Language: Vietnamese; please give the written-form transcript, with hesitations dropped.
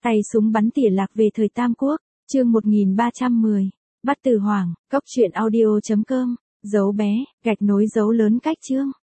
Tay súng bắn tỉa lạc về thời Tam Quốc, chương 1310, bắt tử hoàng, cốc truyện audio.com, dấu bé, gạch nối dấu lớn cách chương.